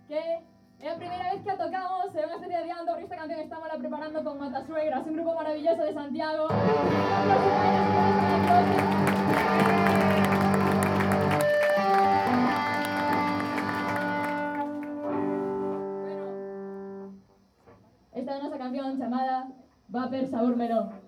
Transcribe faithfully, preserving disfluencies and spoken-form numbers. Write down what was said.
que es la primera vez que tocamos en una especie de diálogo, porque esta canción estamos la preparando con Matasuegras, un grupo maravilloso de Santiago. Bueno, esta es nuestra canción llamada Va per Sabor Melón.